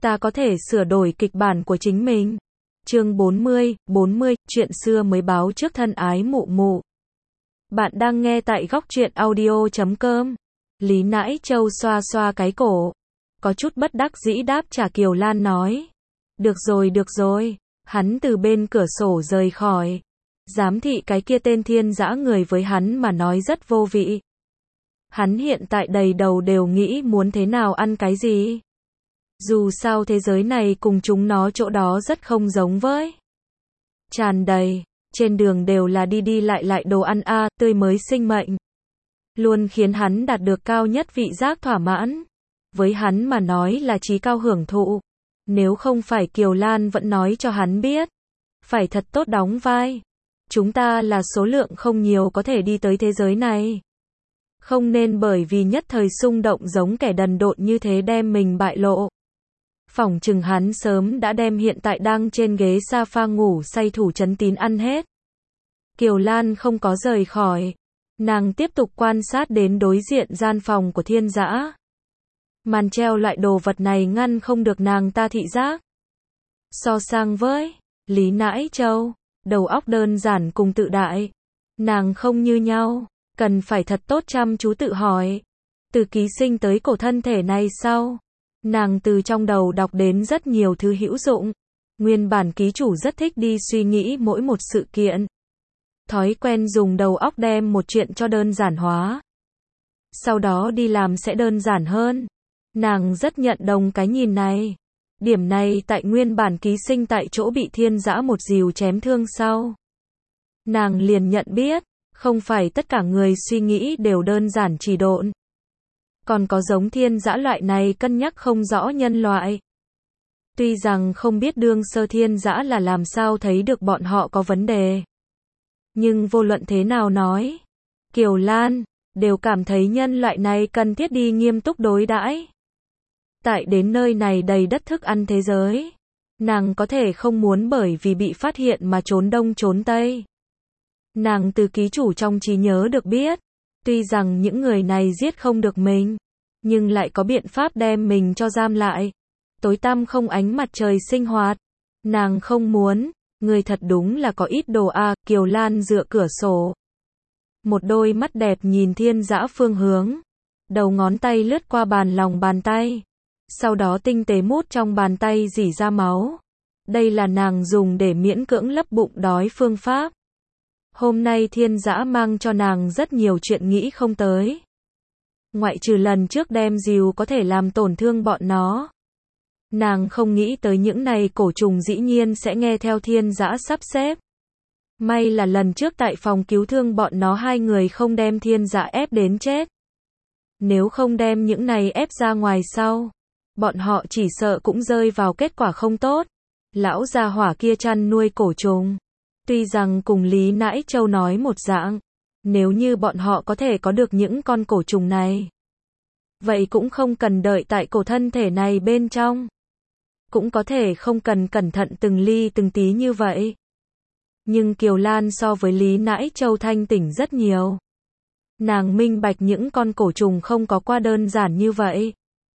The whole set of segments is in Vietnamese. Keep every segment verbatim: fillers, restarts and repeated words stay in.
ta có thể sửa đổi kịch bản của chính mình. Chương bốn mươi, bốn mươi, chuyện xưa mới báo trước thân ái mụ mụ. Bạn đang nghe tại góc truyện audio chấm com. Lý Nãi Châu xoa xoa cái cổ. Có chút bất đắc dĩ đáp trả Kiều Lan nói. Được rồi được rồi. Hắn từ bên cửa sổ rời khỏi. Giám thị cái kia tên thiên dã người với hắn mà nói rất vô vị. Hắn hiện tại đầy đầu đều nghĩ muốn thế nào ăn cái gì. Dù sao thế giới này cùng chúng nó chỗ đó rất không giống với. Tràn đầy, trên đường đều là đi đi lại lại đồ ăn a, tươi mới sinh mệnh. Luôn khiến hắn đạt được cao nhất vị giác thỏa mãn. Với hắn mà nói là chí cao hưởng thụ. Nếu không phải Kiều Lan vẫn nói cho hắn biết. Phải thật tốt đóng vai. Chúng ta là số lượng không nhiều có thể đi tới thế giới này. Không nên bởi vì nhất thời xung động giống kẻ đần độn như thế đem mình bại lộ. Phỏng chừng hắn sớm đã đem hiện tại đang trên ghế sofa ngủ say thủ Trấn Tín ăn hết. Kiều Lan không có rời khỏi. Nàng tiếp tục quan sát đến đối diện gian phòng của thiên dã. Màn treo loại đồ vật này ngăn không được nàng ta thị giác. So sang với Lý Nãi Châu, đầu óc đơn giản cùng tự đại. Nàng không như nhau, cần phải thật tốt chăm chú tự hỏi. Từ ký sinh tới cổ thân thể này sau. Nàng từ trong đầu đọc đến rất nhiều thứ hữu dụng. Nguyên bản ký chủ rất thích đi suy nghĩ mỗi một sự kiện. Thói quen dùng đầu óc đem một chuyện cho đơn giản hóa. Sau đó đi làm sẽ đơn giản hơn. Nàng rất nhận đồng cái nhìn này. Điểm này tại nguyên bản ký sinh tại chỗ bị thiên dã một dìu chém thương sau. Nàng liền nhận biết, không phải tất cả người suy nghĩ đều đơn giản chỉ độn. Còn có giống thiên dã loại này cân nhắc không rõ nhân loại. Tuy rằng không biết đương sơ thiên dã là làm sao thấy được bọn họ có vấn đề. Nhưng vô luận thế nào nói, Kiều Lan, đều cảm thấy nhân loại này cần thiết đi nghiêm túc đối đãi. Tại đến nơi này đầy đất thức ăn thế giới. Nàng có thể không muốn bởi vì bị phát hiện mà trốn đông trốn tây. Nàng từ ký chủ trong trí nhớ được biết. Tuy rằng những người này giết không được mình. Nhưng lại có biện pháp đem mình cho giam lại. Tối tăm không ánh mặt trời sinh hoạt. Nàng không muốn. Người thật đúng là có ít đồ a. Kiều Lan dựa cửa sổ. Một đôi mắt đẹp nhìn thiên dã phương hướng. Đầu ngón tay lướt qua bàn lòng bàn tay. Sau đó tinh tế mút trong bàn tay rỉ ra máu. Đây là nàng dùng để miễn cưỡng lấp bụng đói phương pháp. Hôm nay thiên dã mang cho nàng rất nhiều chuyện nghĩ không tới. Ngoại trừ lần trước đem dìu có thể làm tổn thương bọn nó. Nàng không nghĩ tới những này cổ trùng dĩ nhiên sẽ nghe theo thiên dã sắp xếp. May là lần trước tại phòng cứu thương bọn nó hai người không đem thiên dã ép đến chết. Nếu không đem những này ép ra ngoài sau. Bọn họ chỉ sợ cũng rơi vào kết quả không tốt. Lão gia hỏa kia chăn nuôi cổ trùng. Tuy rằng cùng Lý Nãi Châu nói một dạng. Nếu như bọn họ có thể có được những con cổ trùng này. Vậy cũng không cần đợi tại cổ thân thể này bên trong. Cũng có thể không cần cẩn thận từng ly từng tí như vậy. Nhưng Kiều Lan so với Lý Nãi Châu thanh tỉnh rất nhiều. Nàng minh bạch những con cổ trùng không có qua đơn giản như vậy.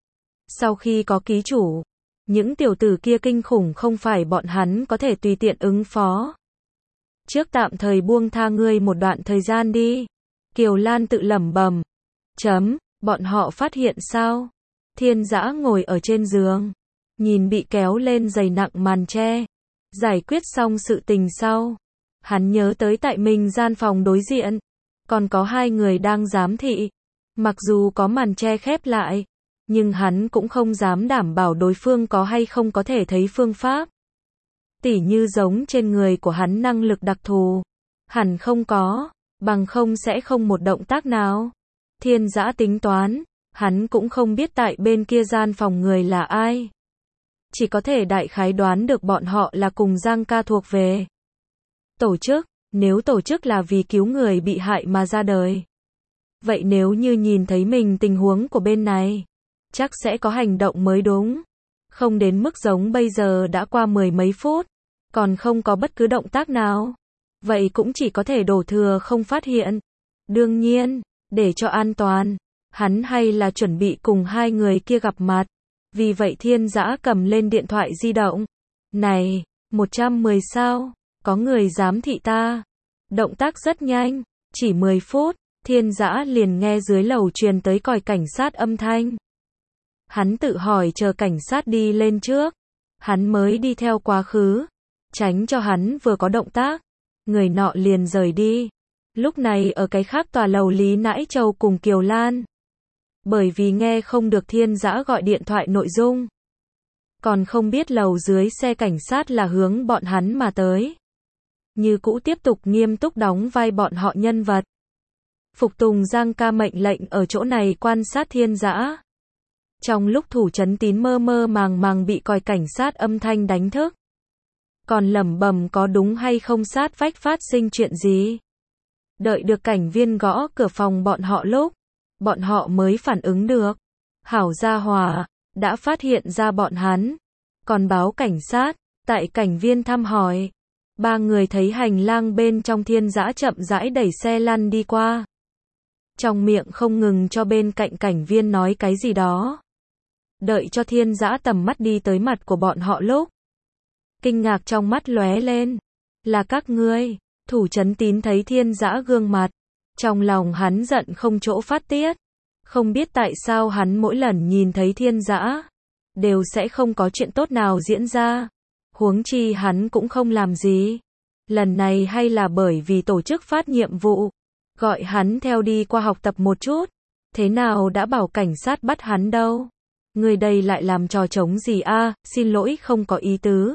Sau khi có ký chủ, những tiểu tử kia kinh khủng không phải bọn hắn có thể tùy tiện ứng phó. Trước tạm thời buông tha ngươi một đoạn thời gian đi. Kiều Lan tự lẩm bẩm. Chấm, bọn họ phát hiện sao? Thiên dã ngồi ở trên giường. Nhìn bị kéo lên dày nặng màn tre. Giải quyết xong sự tình sau. Hắn nhớ tới tại mình gian phòng đối diện. Còn có hai người đang giám thị. Mặc dù có màn tre khép lại. Nhưng hắn cũng không dám đảm bảo đối phương có hay không có thể thấy phương pháp. Tỉ như giống trên người của hắn năng lực đặc thù. Hẳn không có, bằng không sẽ không một động tác nào. Thiên dã tính toán, hắn cũng không biết tại bên kia gian phòng người là ai. Chỉ có thể đại khái đoán được bọn họ là cùng Giang ca thuộc về. Tổ chức, nếu tổ chức là vì cứu người bị hại mà ra đời. Vậy nếu như nhìn thấy mình tình huống của bên này. Chắc sẽ có hành động mới đúng. Không đến mức giống bây giờ đã qua mười mấy phút. Còn không có bất cứ động tác nào. Vậy cũng chỉ có thể đổ thừa không phát hiện. Đương nhiên, để cho an toàn. Hắn hay là chuẩn bị cùng hai người kia gặp mặt. Vì vậy Thiên Dã cầm lên điện thoại di động. Này, một trăm mười sao? Có người giám thị ta. Động tác rất nhanh, chỉ mười phút, Thiên Dã liền nghe dưới lầu truyền tới còi cảnh sát âm thanh. Hắn tự hỏi chờ cảnh sát đi lên trước, hắn mới đi theo quá khứ, tránh cho hắn vừa có động tác, người nọ liền rời đi. Lúc này ở cái khác tòa lầu Lý Nãi Châu cùng Kiều Lan. Bởi vì nghe không được Thiên Dã gọi điện thoại nội dung. Còn không biết lầu dưới xe cảnh sát là hướng bọn hắn mà tới. Như cũ tiếp tục nghiêm túc đóng vai bọn họ nhân vật. Phục tùng Giang ca mệnh lệnh ở chỗ này quan sát Thiên Dã. Trong lúc Thủ Chấn Tín mơ mơ màng màng bị còi cảnh sát âm thanh đánh thức. Còn lẩm bẩm có đúng hay không sát vách phát sinh chuyện gì. Đợi được cảnh viên gõ cửa phòng bọn họ lúc, bọn họ mới phản ứng được. Hảo gia hỏa, đã phát hiện ra bọn hắn. Còn báo cảnh sát, tại cảnh viên thăm hỏi. Ba người thấy hành lang bên trong Thiên Dã chậm rãi đẩy xe lăn đi qua. Trong miệng không ngừng cho bên cạnh cảnh viên nói cái gì đó. Đợi cho Thiên Dã tầm mắt đi tới mặt của bọn họ lúc. Kinh ngạc trong mắt lóe lên. Là các ngươi. Thủ Chấn Tín thấy Thiên Dã gương mặt. Trong lòng hắn giận không chỗ phát tiết. Không biết tại sao hắn mỗi lần nhìn thấy Thiên Dã đều sẽ không có chuyện tốt nào diễn ra. Huống chi hắn cũng không làm gì. Lần này hay là bởi vì tổ chức phát nhiệm vụ. Gọi hắn theo đi qua học tập một chút. Thế nào đã bảo cảnh sát bắt hắn đâu. Người đây lại làm trò trống gì a? À, xin lỗi không có ý tứ.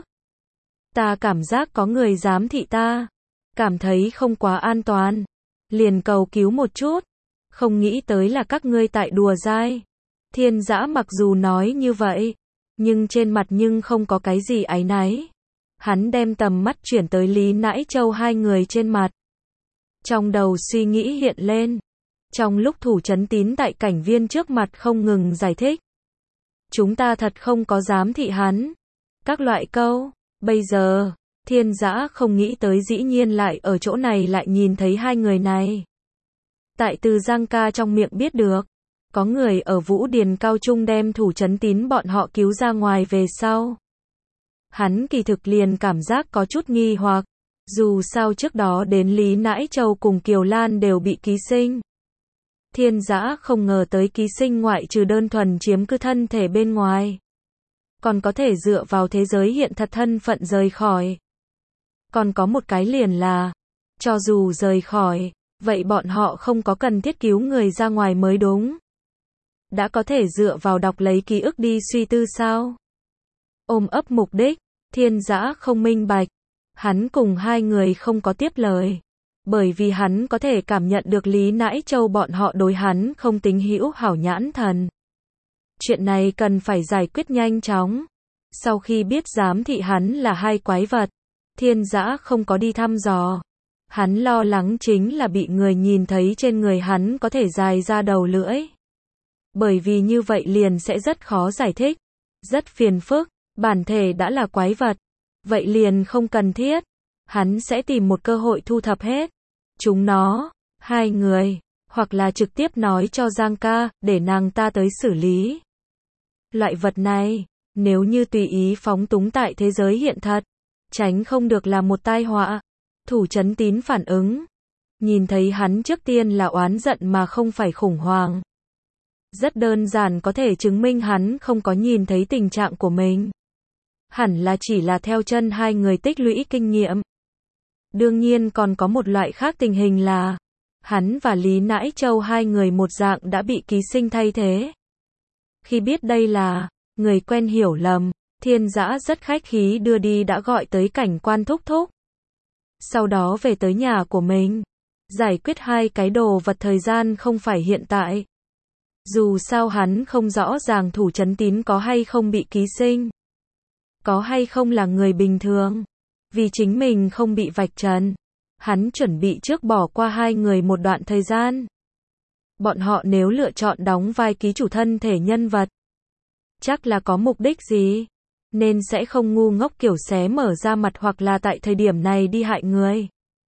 Ta cảm giác có người giám thị ta. Cảm thấy không quá an toàn. Liền cầu cứu một chút. Không nghĩ tới là các ngươi tại đùa dai. Thiên Dã mặc dù nói như vậy. Nhưng trên mặt nhưng không có cái gì áy náy. Hắn đem tầm mắt chuyển tới Lý Nãi Châu hai người trên mặt. Trong đầu suy nghĩ hiện lên. Trong lúc Thủ Chấn Tín tại cảnh viên trước mặt không ngừng giải thích. Chúng ta thật không có giám thị hắn. Các loại câu. Bây giờ, Thiên Dã không nghĩ tới dĩ nhiên lại ở chỗ này lại nhìn thấy hai người này. Tại từ Giang ca trong miệng biết được. Có người ở Vũ Điền Cao Trung đem Thủ Chấn Tín bọn họ cứu ra ngoài về sau. Hắn kỳ thực liền cảm giác có chút nghi hoặc. Dù sao trước đó đến Lý Nãi Châu cùng Kiều Lan đều bị ký sinh. Thiên Dã không ngờ tới ký sinh ngoại trừ đơn thuần chiếm cứ thân thể bên ngoài. Còn có thể dựa vào thế giới hiện thật thân phận rời khỏi. Còn có một cái liền là, cho dù rời khỏi, vậy bọn họ không có cần thiết cứu người ra ngoài mới đúng. Đã có thể dựa vào đọc lấy ký ức đi suy tư sao? Ôm ấp mục đích, Thiên Dã không minh bạch. Hắn cùng hai người không có tiếp lời. Bởi vì hắn có thể cảm nhận được Lý Nãi Châu bọn họ đối hắn không tính hữu hảo nhãn thần. Chuyện này cần phải giải quyết nhanh chóng. Sau khi biết giám thị hắn là hai quái vật, Thiên Dã không có đi thăm dò. Hắn lo lắng chính là bị người nhìn thấy trên người hắn có thể dài ra đầu lưỡi. Bởi vì như vậy liền sẽ rất khó giải thích. Rất phiền phức, bản thể đã là quái vật. Vậy liền không cần thiết. Hắn sẽ tìm một cơ hội thu thập hết chúng nó, hai người, hoặc là trực tiếp nói cho Giang ca, để nàng ta tới xử lý. Loại vật này, nếu như tùy ý phóng túng tại thế giới hiện thật, tránh không được là một tai họa. Thủ Chấn Tín phản ứng. Nhìn thấy hắn trước tiên là oán giận mà không phải khủng hoảng. Rất đơn giản có thể chứng minh hắn không có nhìn thấy tình trạng của mình. Hẳn là chỉ là theo chân hai người tích lũy kinh nghiệm. Đương nhiên còn có một loại khác tình hình là hắn và Lý Nãi Châu hai người một dạng đã bị ký sinh thay thế. Khi biết đây là người quen hiểu lầm, Thiên Dã rất khách khí đưa đi đã gọi tới cảnh quan thúc thúc. Sau đó về tới nhà của mình. Giải quyết hai cái đồ vật thời gian không phải hiện tại. Dù sao hắn không rõ ràng Thủ Chấn Tín có hay không bị ký sinh. Có hay không là người bình thường. Vì chính mình không bị vạch trần. Hắn chuẩn bị trước bỏ qua hai người một đoạn thời gian. Bọn họ nếu lựa chọn đóng vai ký chủ thân thể nhân vật, chắc là có mục đích gì. Nên sẽ không ngu ngốc kiểu xé mở ra mặt hoặc là tại thời điểm này đi hại người.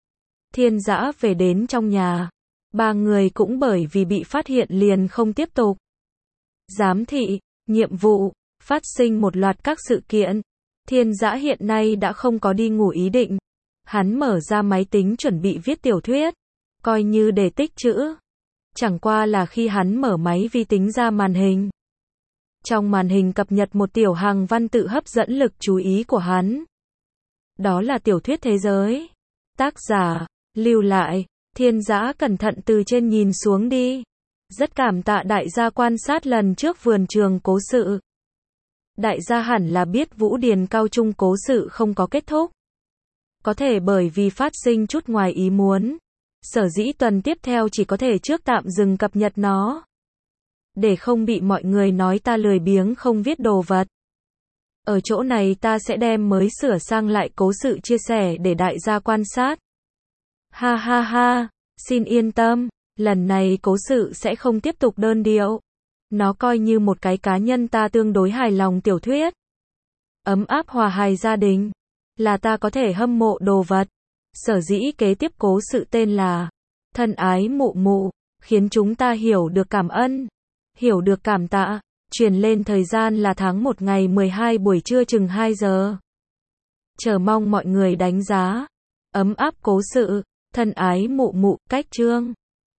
Thiên Dã về đến trong nhà. Ba người cũng bởi vì bị phát hiện liền không tiếp tục. Giám thị, nhiệm vụ, Phát sinh một loạt các sự kiện. Thiên Dã hiện nay đã không có đi ngủ ý định. Hắn mở ra máy tính chuẩn bị viết tiểu thuyết, coi như để tích trữ. Chẳng qua là khi hắn mở máy vi tính ra màn hình. Trong màn hình cập nhật một tiểu hàng văn tự hấp dẫn lực chú ý của hắn. Đó là tiểu thuyết thế giới. Tác giả, lưu lại, Thiên Dã cẩn thận từ trên nhìn xuống đi. Rất cảm tạ đại gia quan sát lần trước vườn trường cố sự. Đại gia hẳn là biết Vũ Điền cao trung cố sự không có kết thúc. Có thể bởi vì phát sinh chút ngoài ý muốn. Sở dĩ tuần tiếp theo chỉ có thể trước tạm dừng cập nhật nó. Để không bị mọi người nói ta lười biếng không viết đồ vật. Ở chỗ này ta sẽ đem mới sửa sang lại cố sự chia sẻ để đại gia quan sát. Ha ha ha, xin yên tâm, lần này cố sự sẽ không tiếp tục đơn điệu. Nó coi như một cái cá nhân ta tương đối hài lòng tiểu thuyết. Ấm áp hòa hài gia đình. Là ta có thể hâm mộ đồ vật. Sở dĩ kế tiếp cố sự tên là Thân ái mụ mụ, khiến chúng ta hiểu được cảm ơn, hiểu được cảm tạ. Truyền lên thời gian là tháng một ngày mười hai buổi trưa chừng hai giờ. Chờ mong mọi người đánh giá. Ấm áp cố sự, thân ái mụ mụ, cách chương.